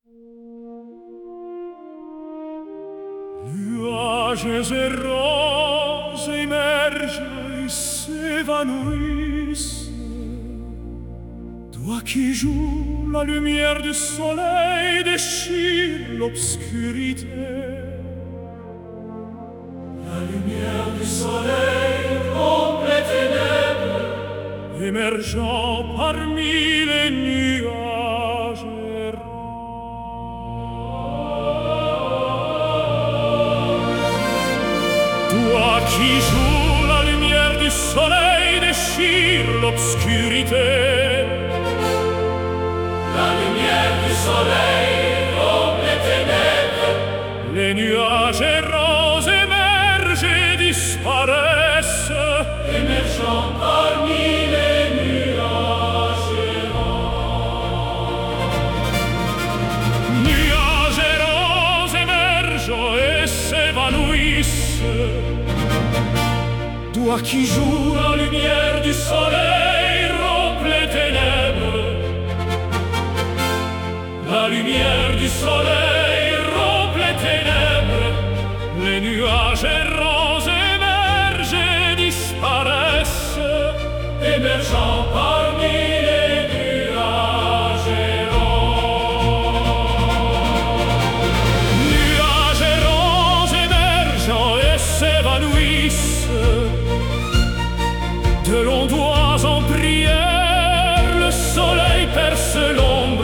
Nuages et roses émergent et s'évanouissent. Toi qui joues, la lumière du soleil déchire l'obscurité. La lumière du soleil rompt les ténèbres, émergeant parmi les nuages errants. Toi qui joues, la lumière du soleil déchire l'obscurité. La lumière du soleil rompt les ténèbres, les nuages errants émergent et disparaissent, émergeant parmi les nuages errants. Nuages errants émergent et s'évanouissent. Toi qui joues, la lumière du soleil rompt les ténèbres. La lumière du soleil rompt les ténèbres, les nuages errants émergent et disparaissent, émergeant parmi les nuages errants. Nuages errants émergent et s'évanouissent, de longs doigts en prière, le soleil perce l'ombre.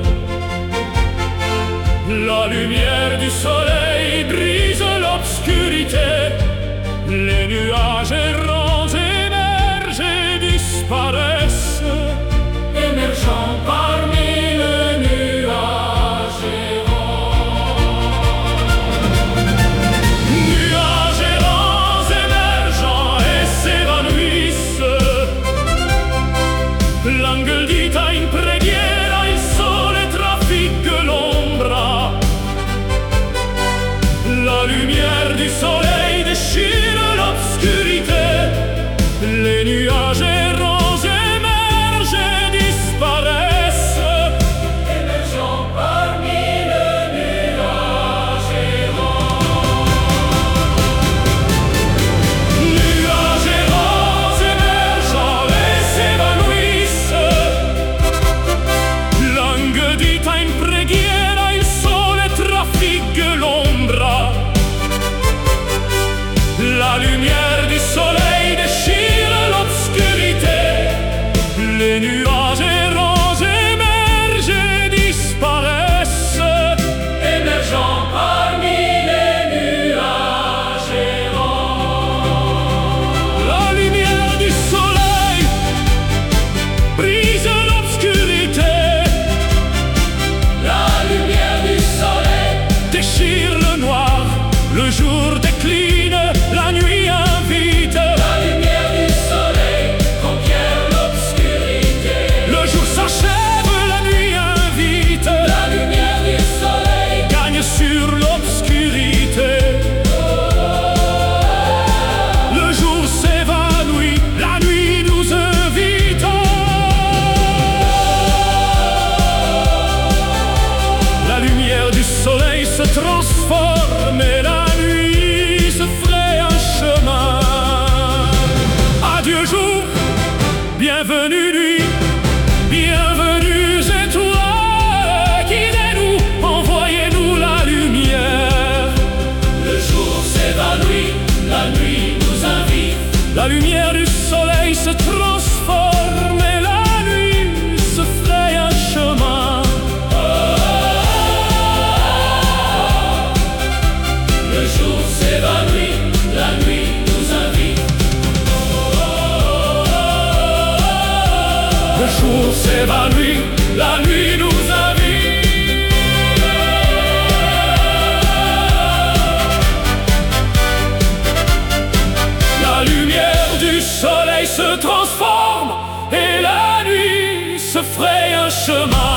La lumière du soleil brise l'obscurité. Les nuages errants émergent et disparaissent, émergeant parmi les nuages errants. Nuages errants émergent et s'évanouissent. L'angle dit à une preghiera, il sole traffique l'ombra. La lumière du soleil déchire l'obscurité. Les nuages errants émergent et disparaissent, émergeant parmi les nuages errants. Nuages errants émergent et s'évanouissent. Langue dit à une preghiera, il sole traffique l'ombra. La lumière du soleil déchire l'obscurité. Les nuages errants émergent et disparaissent, émergeant parmi les nuages errants. La lumière du soleil brise l'obscurité. La lumière du soleil déchire le noir. Le jour décline, la nuit invite. La lumière du soleil conquiert l'obscurité. Le jour s'achève, la nuit invite. La lumière du soleil gagne sur l'obscurité. Le jour s'évanouit, la nuit nous invite. La lumière du soleil se transforme et la nuit se fraye un chemin. Adieu jour, bienvenue nuit, bienvenue étoiles, guidez-nous, envoyez-nous la lumière. Le jour s'évanouit, la nuit nous invite. La lumière du soleil se transforme et la nuit se fraye un chemin. Le jour s'évanouit, la nuit nous invite. Le jour s'évanouit, la nuit nous invite. La lumière du soleil se transforme et la nuit se fraye un chemin.